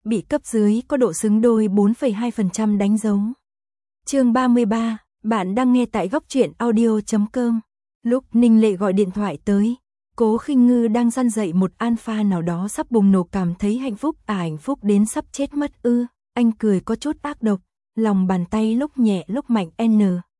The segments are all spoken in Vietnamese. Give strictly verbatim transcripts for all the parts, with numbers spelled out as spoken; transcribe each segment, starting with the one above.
bị cấp dưới có độ xứng đôi bốn phẩy hai phần trăm đánh dấu. Chương ba mươi ba, bạn đang nghe tại góc truyện audio chấm com. Lúc Ninh Lệ gọi điện thoại tới, Cố Khinh Ngư đang răn dạy một alpha nào đó sắp bùng nổ, cảm thấy hạnh phúc, à hạnh phúc đến sắp chết mất ư? Anh cười có chút ác độc, lòng bàn tay lúc nhẹ lúc mạnh N,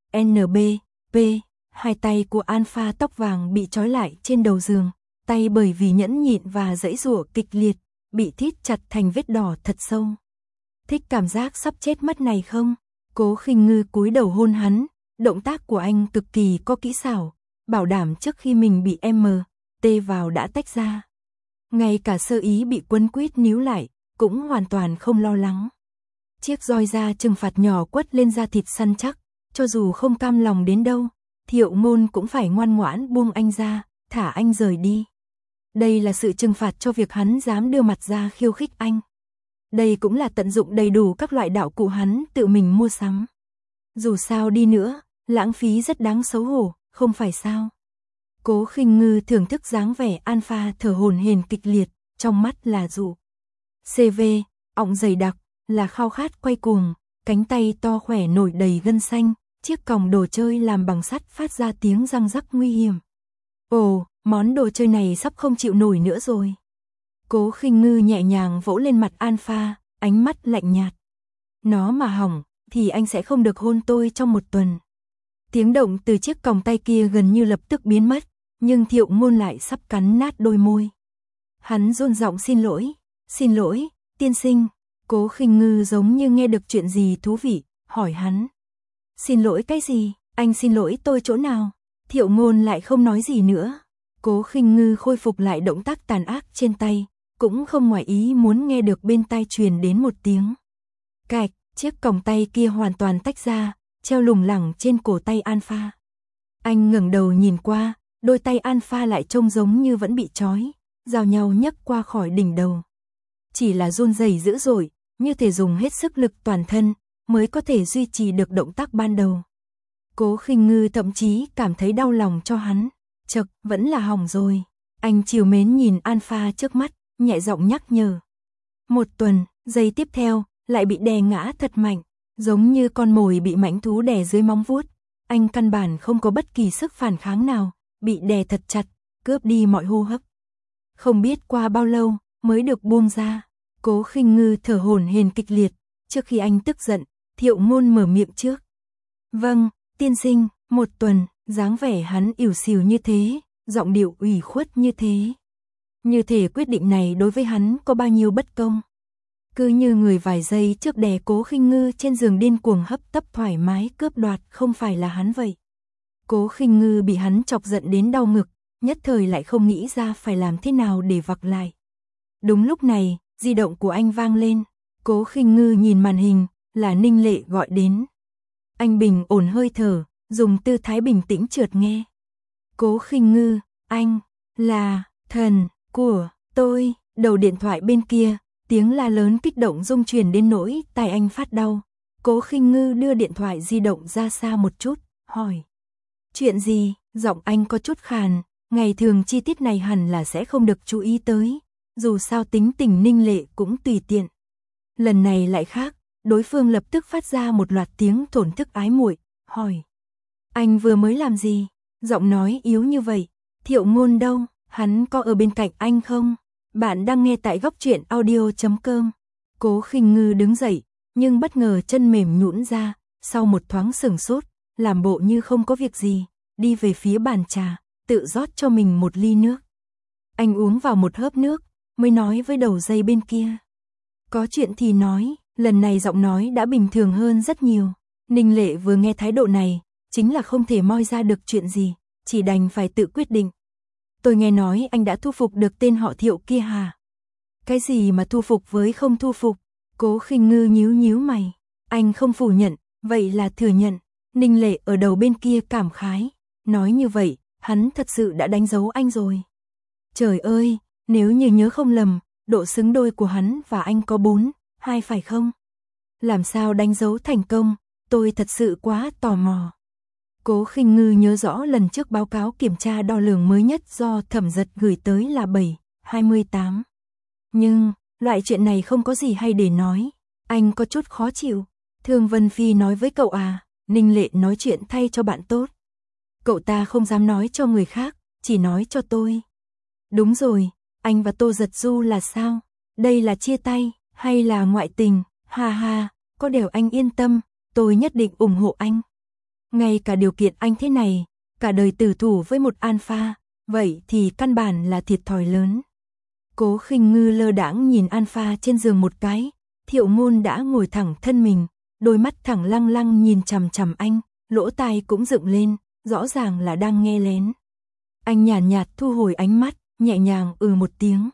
N B, P, hai tay của alpha tóc vàng bị trói lại trên đầu giường, tay bởi vì nhẫn nhịn và giãy giụa kịch liệt, bị thít chặt thành vết đỏ thật sâu. Thích cảm giác sắp chết mất này không? Cố Khinh Ngư cúi đầu hôn hắn, động tác của anh cực kỳ có kỹ xảo, bảo đảm trước khi mình bị M, T vào đã tách ra. Ngay cả sơ ý bị quấn quýt níu lại, cũng hoàn toàn không lo lắng. Chiếc roi da trừng phạt nhỏ quất lên da thịt săn chắc, cho dù không cam lòng đến đâu, Thiệu Ngôn cũng phải ngoan ngoãn buông anh ra, thả anh rời đi. Đây là sự trừng phạt cho việc hắn dám đưa mặt ra khiêu khích anh. Đây cũng là tận dụng đầy đủ các loại đạo cụ hắn tự mình mua sắm. Dù sao đi nữa, lãng phí rất đáng xấu hổ, không phải sao? Cố Khinh Ngư thưởng thức dáng vẻ alpha thở hổn hển kịch liệt, trong mắt là dụ. xê vê, ọng dày đặc, là khao khát quay cuồng, cánh tay to khỏe nổi đầy gân xanh, chiếc còng đồ chơi làm bằng sắt phát ra tiếng răng rắc nguy hiểm. Ồ, món đồ chơi này sắp không chịu nổi nữa rồi. Cố Khinh Ngư nhẹ nhàng vỗ lên mặt alpha, ánh mắt lạnh nhạt. Nó mà hỏng, thì anh sẽ không được hôn tôi trong một tuần. Tiếng động từ chiếc còng tay kia gần như lập tức biến mất, nhưng Thiệu Ngôn lại sắp cắn nát đôi môi. Hắn run giọng xin lỗi, xin lỗi, tiên sinh. Cố Khinh Ngư giống như nghe được chuyện gì thú vị, hỏi hắn. Xin lỗi cái gì, anh xin lỗi tôi chỗ nào? Thiệu Ngôn lại không nói gì nữa. Cố Khinh Ngư khôi phục lại động tác tàn ác trên tay, cũng không ngoài ý muốn nghe được bên tai truyền đến một tiếng. Cạch, chiếc còng tay kia hoàn toàn tách ra, treo lủng lẳng trên cổ tay alpha. Anh ngẩng đầu nhìn qua, đôi tay alpha lại trông giống như vẫn bị trói, giao nhau nhấc qua khỏi đỉnh đầu. Chỉ là run rẩy dữ dội, như thể dùng hết sức lực toàn thân, mới có thể duy trì được động tác ban đầu. Cố Khinh Ngư thậm chí cảm thấy đau lòng cho hắn. Chật, vẫn là hỏng rồi. Anh trìu mến nhìn alpha trước mắt, nhẹ giọng nhắc nhở. Một tuần, giây tiếp theo, lại bị đè ngã thật mạnh, giống như con mồi bị mãnh thú đè dưới móng vuốt. Anh căn bản không có bất kỳ sức phản kháng nào, bị đè thật chặt, cướp đi mọi hô hấp. Không biết qua bao lâu, mới được buông ra. Cố Khinh Ngư thở hổn hển kịch liệt, trước khi anh tức giận, Thiệu Ngôn mở miệng trước. Vâng, tiên sinh, một tuần, dáng vẻ hắn ỉu xìu như thế, giọng điệu ủy khuất như thế. Như thể quyết định này đối với hắn có bao nhiêu bất công. Cứ như người vài giây trước đè Cố Khinh Ngư trên giường điên cuồng hấp tấp thoải mái cướp đoạt không phải là hắn vậy. Cố Khinh Ngư bị hắn chọc giận đến đau ngực, nhất thời lại không nghĩ ra phải làm thế nào để vặc lại. Đúng lúc này, di động của anh vang lên, Cố Khinh Ngư nhìn màn hình, là Ninh Lệ gọi đến. Anh bình ổn hơi thở, dùng tư thái bình tĩnh chợt nghe. Cố Khinh Ngư, anh, là, thần, của, tôi, đầu điện thoại bên kia, tiếng la lớn kích động rung truyền đến nỗi tai anh phát đau. Cố Khinh Ngư đưa điện thoại di động ra xa một chút, hỏi. Chuyện gì, giọng anh có chút khàn, ngày thường chi tiết này hẳn là sẽ không được chú ý tới, dù sao tính tình Ninh Lệ cũng tùy tiện. Lần này lại khác, đối phương lập tức phát ra một loạt tiếng thổn thức ái muội, hỏi. Anh vừa mới làm gì? Giọng nói yếu như vậy. Thiệu Ngôn đâu? Hắn có ở bên cạnh anh không? Bạn đang nghe tại góc truyện audio chấm com. Cố Khinh Ngư đứng dậy, nhưng bất ngờ chân mềm nhũn ra, sau một thoáng sửng sốt, làm bộ như không có việc gì, đi về phía bàn trà, tự rót cho mình một ly nước. Anh uống vào một hớp nước, mới nói với đầu dây bên kia. Có chuyện thì nói, lần này giọng nói đã bình thường hơn rất nhiều. Ninh Lệ vừa nghe thái độ này, chính là không thể moi ra được chuyện gì, chỉ đành phải tự quyết định. Tôi nghe nói anh đã thu phục được tên họ Thiệu kia hả? Cái gì mà thu phục với không thu phục? Cố Khinh Ngư nhíu nhíu mày. Anh không phủ nhận, vậy là thừa nhận. Ninh Lệ ở đầu bên kia cảm khái. Nói như vậy, hắn thật sự đã đánh dấu anh rồi. Trời ơi, nếu như nhớ không lầm, độ xứng đôi của hắn và anh có bốn, hai phải không? Làm sao đánh dấu thành công? Tôi thật sự quá tò mò. Cố Khinh Ngư nhớ rõ lần trước báo cáo kiểm tra đo lường mới nhất do Thẩm Giật gửi tới là bảy, hai mươi tám. Nhưng, loại chuyện này không có gì hay để nói. Anh có chút khó chịu. Thương Vân Phi nói với cậu à, Ninh Lệ nói chuyện thay cho bạn tốt. Cậu ta không dám nói cho người khác, chỉ nói cho tôi. Đúng rồi, anh và Tô Giật Du là sao? Đây là chia tay, hay là ngoại tình? Ha ha, có điều anh yên tâm, tôi nhất định ủng hộ anh. Ngay cả điều kiện anh thế này, cả đời tử thủ với một alpha, vậy thì căn bản là thiệt thòi lớn. Cố Khinh Ngư lơ đãng nhìn alpha trên giường một cái, Thiệu Ngôn đã ngồi thẳng thân mình, đôi mắt thẳng lăng lăng nhìn chằm chằm anh, lỗ tai cũng dựng lên, rõ ràng là đang nghe lén. Anh nhàn nhạt, nhạt thu hồi ánh mắt, nhẹ nhàng ừ một tiếng.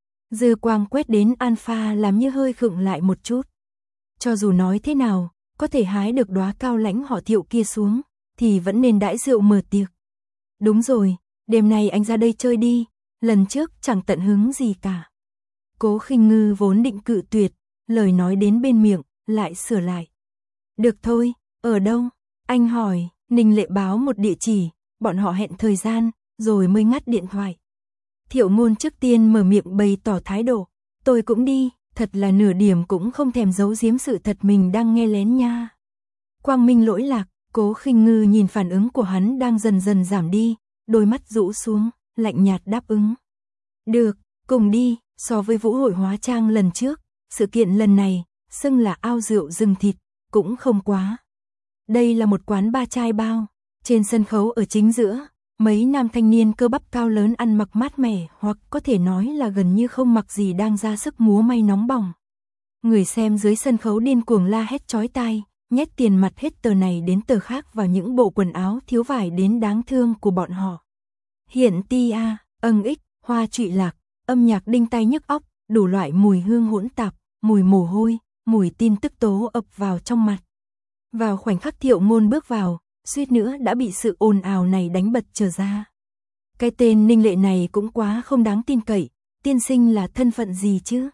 Dư quang quét đến alpha làm như hơi khựng lại một chút. Cho dù nói thế nào, có thể hái được đóa cao lãnh họ Thiệu kia xuống, thì vẫn nên đãi rượu mở tiệc. Đúng rồi, đêm nay anh ra đây chơi đi, lần trước chẳng tận hứng gì cả. Cố Khinh Ngư vốn định cự tuyệt, lời nói đến bên miệng, lại sửa lại. Được thôi, ở đâu? Anh hỏi, Ninh Lệ báo một địa chỉ, bọn họ hẹn thời gian, rồi mới ngắt điện thoại. Thiệu Ngôn trước tiên mở miệng bày tỏ thái độ, tôi cũng đi, thật là nửa điểm cũng không thèm giấu giếm sự thật mình đang nghe lén nha. Quang minh lỗi lạc, Cố Khinh Ngư nhìn phản ứng của hắn đang dần dần giảm đi, đôi mắt rũ xuống, lạnh nhạt đáp ứng. Được, cùng đi, so với vũ hội hóa trang lần trước, sự kiện lần này, xưng là ao rượu rừng thịt, cũng không quá. Đây là một quán ba chai bao, trên sân khấu ở chính giữa, mấy nam thanh niên cơ bắp cao lớn ăn mặc mát mẻ hoặc có thể nói là gần như không mặc gì đang ra sức múa may nóng bỏng. Người xem dưới sân khấu điên cuồng la hét chói tai, nhét tiền mặt hết tờ này đến tờ khác vào những bộ quần áo thiếu vải đến đáng thương của bọn họ. Hiện ti a, âng ích, hoa trụy lạc, âm nhạc đinh tai nhức óc, đủ loại mùi hương hỗn tạp, mùi mồ hôi, mùi tin tức tố ập vào trong mặt. Vào khoảnh khắc Thiệu Ngôn bước vào, suýt nữa đã bị sự ồn ào này đánh bật trở ra. Cái tên Ninh Lệ này cũng quá không đáng tin cậy, tiên sinh là thân phận gì chứ?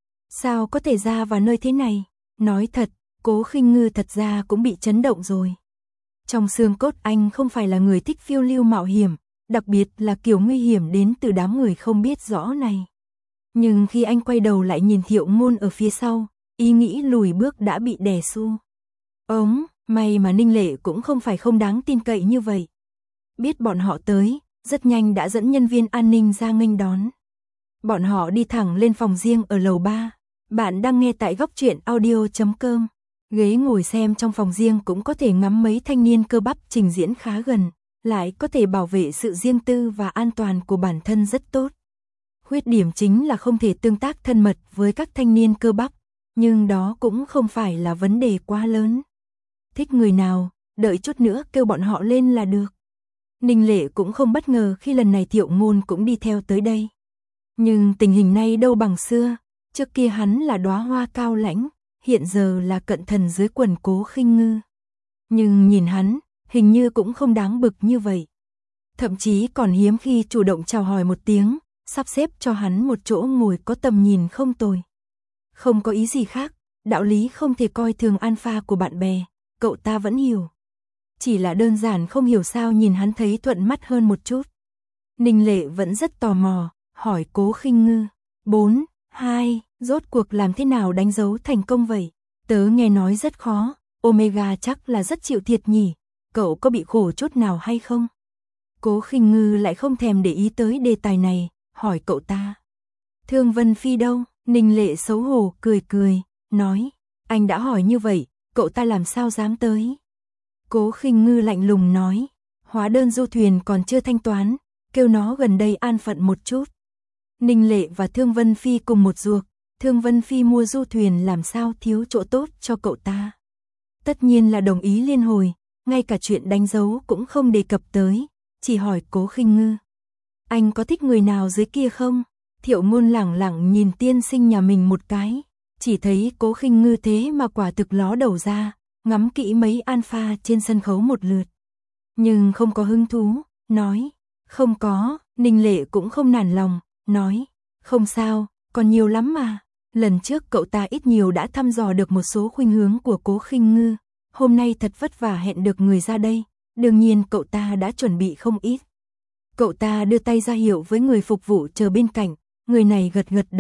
Sao có thể ra vào nơi thế này? Nói thật, Cố Khinh Ngư thật ra cũng bị chấn động rồi. Trong xương cốt anh không phải là người thích phiêu lưu mạo hiểm, đặc biệt là kiểu nguy hiểm đến từ đám người không biết rõ này. Nhưng khi anh quay đầu lại nhìn Thiệu Ngôn ở phía sau, ý nghĩ lùi bước đã bị đè xu. Ống, may mà Ninh Lệ cũng không phải không đáng tin cậy như vậy. Biết bọn họ tới, rất nhanh đã dẫn nhân viên an ninh ra nghênh đón. Bọn họ đi thẳng lên phòng riêng ở lầu ba. Bạn đang nghe tại góc truyện audio chấm com. Ghế ngồi xem trong phòng riêng cũng có thể ngắm mấy thanh niên cơ bắp trình diễn khá gần, lại có thể bảo vệ sự riêng tư và an toàn của bản thân rất tốt. Khuyết điểm chính là không thể tương tác thân mật với các thanh niên cơ bắp, nhưng đó cũng không phải là vấn đề quá lớn. Thích người nào, đợi chút nữa kêu bọn họ lên là được. Ninh Lệ cũng không bất ngờ khi lần này Thiệu Ngôn cũng đi theo tới đây. Nhưng tình hình này đâu bằng xưa, trước kia hắn là đóa hoa cao lãnh, hiện giờ là cận thần dưới quần Cố Khinh Ngư. Nhưng nhìn hắn, hình như cũng không đáng bực như vậy. Thậm chí còn hiếm khi chủ động chào hỏi một tiếng, sắp xếp cho hắn một chỗ ngồi có tầm nhìn không tồi. Không có ý gì khác, đạo lý không thể coi thường alpha của bạn bè, cậu ta vẫn hiểu. Chỉ là đơn giản không hiểu sao nhìn hắn thấy thuận mắt hơn một chút. Ninh Lệ vẫn rất tò mò, hỏi Cố Khinh Ngư, bốn, hai, rốt cuộc làm thế nào đánh dấu thành công vậy? Tớ nghe nói rất khó, Omega chắc là rất chịu thiệt nhỉ, cậu có bị khổ chút nào hay không? Cố Khinh Ngư lại không thèm để ý tới đề tài này, hỏi cậu ta. Thương Vân Phi đâu? Ninh Lệ xấu hổ cười cười, nói, anh đã hỏi như vậy, cậu ta làm sao dám tới? Cố Khinh Ngư lạnh lùng nói, hóa đơn du thuyền còn chưa thanh toán, kêu nó gần đây an phận một chút. Ninh Lệ và Thương Vân Phi cùng một ruột, Thương Vân Phi mua du thuyền làm sao thiếu chỗ tốt cho cậu ta. Tất nhiên là đồng ý liên hồi, ngay cả chuyện đánh dấu cũng không đề cập tới, chỉ hỏi Cố Khinh Ngư. Anh có thích người nào dưới kia không? Thiệu Ngôn lẳng lặng nhìn tiên sinh nhà mình một cái, chỉ thấy Cố Khinh Ngư thế mà quả thực ló đầu ra, ngắm kỹ mấy alpha trên sân khấu một lượt. Nhưng không có hứng thú, nói, không có, Ninh Lệ cũng không nản lòng, nói, không sao, còn nhiều lắm mà. Lần trước cậu ta ít nhiều đã thăm dò được một số khuynh hướng của Cố Khinh Ngư, hôm nay thật vất vả hẹn được người ra đây, đương nhiên cậu ta đã chuẩn bị không ít. Cậu ta đưa tay ra hiệu với người phục vụ chờ bên cạnh, người này gật gật đầu,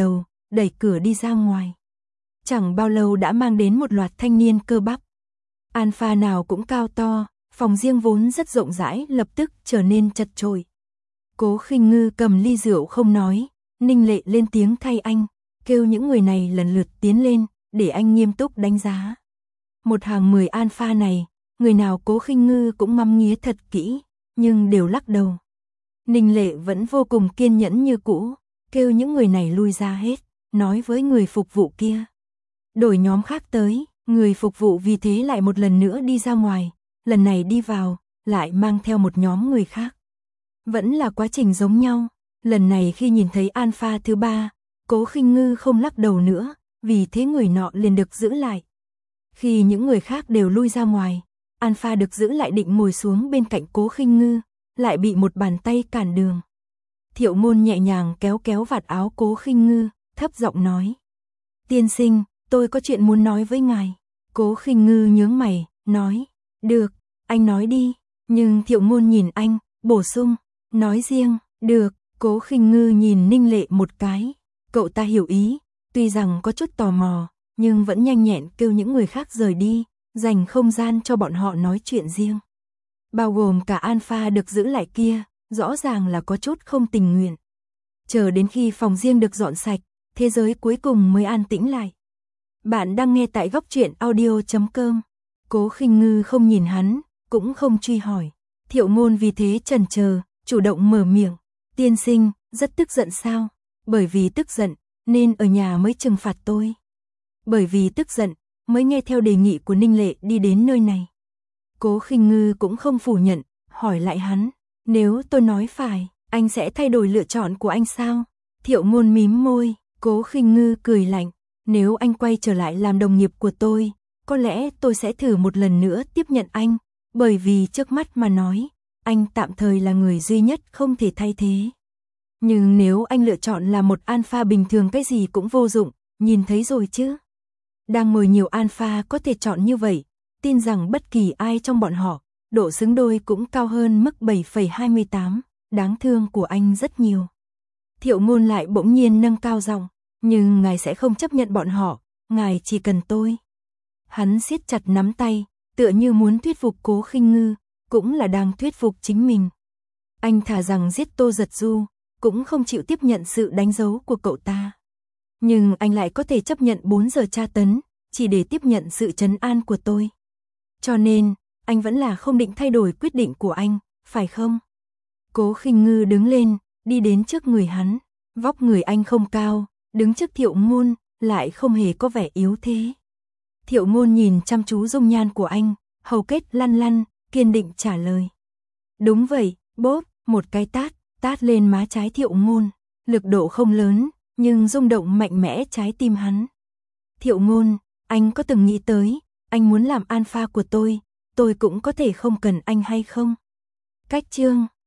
đẩy cửa đi ra ngoài. Chẳng bao lâu đã mang đến một loạt thanh niên cơ bắp. Alpha nào cũng cao to, phòng riêng vốn rất rộng rãi lập tức trở nên chật chội. Cố Khinh Ngư cầm ly rượu không nói, Ninh Lệ lên tiếng thay anh, kêu những người này lần lượt tiến lên, để anh nghiêm túc đánh giá. Một hàng mười alpha này, người nào Cố Khinh Ngư cũng ngắm nghía thật kỹ, nhưng đều lắc đầu. Ninh Lệ vẫn vô cùng kiên nhẫn như cũ, kêu những người này lui ra hết, nói với người phục vụ kia. Đổi nhóm khác tới, người phục vụ vì thế lại một lần nữa đi ra ngoài, lần này đi vào, lại mang theo một nhóm người khác. Vẫn là quá trình giống nhau, lần này khi nhìn thấy alpha thứ ba, Cố Khinh Ngư không lắc đầu nữa, vì thế người nọ liền được giữ lại. Khi những người khác đều lui ra ngoài, alpha được giữ lại định ngồi xuống bên cạnh Cố Khinh Ngư, lại bị một bàn tay cản đường. Thiệu Ngôn nhẹ nhàng kéo kéo vạt áo Cố Khinh Ngư, thấp giọng nói. Tiên sinh, tôi có chuyện muốn nói với ngài. Cố Khinh Ngư nhướng mày, nói. Được, anh nói đi. Nhưng Thiệu Ngôn nhìn anh, bổ sung. Nói riêng, được. Cố Khinh Ngư nhìn Ninh Lệ một cái. Cậu ta hiểu ý, tuy rằng có chút tò mò, nhưng vẫn nhanh nhẹn kêu những người khác rời đi, dành không gian cho bọn họ nói chuyện riêng. Bao gồm cả alpha được giữ lại kia, rõ ràng là có chút không tình nguyện. Chờ đến khi phòng riêng được dọn sạch, thế giới cuối cùng mới an tĩnh lại. Bạn đang nghe tại góc truyện audio chấm com. Cố Khinh Ngư không nhìn hắn, cũng không truy hỏi. Thiệu Ngôn vì thế chần chờ, chủ động mở miệng. Tiên sinh, rất tức giận sao? Bởi vì tức giận, nên ở nhà mới trừng phạt tôi. Bởi vì tức giận, mới nghe theo đề nghị của Ninh Lệ đi đến nơi này. Cố Khinh Ngư cũng không phủ nhận, hỏi lại hắn. Nếu tôi nói phải, anh sẽ thay đổi lựa chọn của anh sao? Thiệu Ngôn mím môi, Cố Khinh Ngư cười lạnh. Nếu anh quay trở lại làm đồng nghiệp của tôi, có lẽ tôi sẽ thử một lần nữa tiếp nhận anh, bởi vì trước mắt mà nói, anh tạm thời là người duy nhất không thể thay thế. Nhưng nếu anh lựa chọn là một alpha bình thường cái gì cũng vô dụng, nhìn thấy rồi chứ. Đang ngồi nhiều alpha có thể chọn như vậy, tin rằng bất kỳ ai trong bọn họ, độ xứng đôi cũng cao hơn mức bảy phẩy hai mươi tám, đáng thương của anh rất nhiều. Thiệu Ngôn lại bỗng nhiên nâng cao giọng, nhưng ngài sẽ không chấp nhận bọn họ, ngài chỉ cần tôi. Hắn siết chặt nắm tay, tựa như muốn thuyết phục Cố Khinh Ngư, cũng là đang thuyết phục chính mình. Anh thà rằng giết Tô Giật Du, cũng không chịu tiếp nhận sự đánh dấu của cậu ta. Nhưng anh lại có thể chấp nhận bốn giờ tra tấn, chỉ để tiếp nhận sự trấn an của tôi. Cho nên, anh vẫn là không định thay đổi quyết định của anh, phải không? Cố Khinh Ngư đứng lên, đi đến trước người hắn. Vóc người anh không cao, đứng trước Thiệu Ngôn, lại không hề có vẻ yếu thế. Thiệu Ngôn nhìn chăm chú dung nhan của anh, hầu kết lăn lăn, kiên định trả lời. Đúng vậy, bốp, một cái tát, tát lên má trái Thiệu Ngôn. Lực độ không lớn, nhưng rung động mạnh mẽ trái tim hắn. Thiệu Ngôn, anh có từng nghĩ tới, anh muốn làm alpha của tôi, tôi cũng có thể không cần anh hay không? Cách chương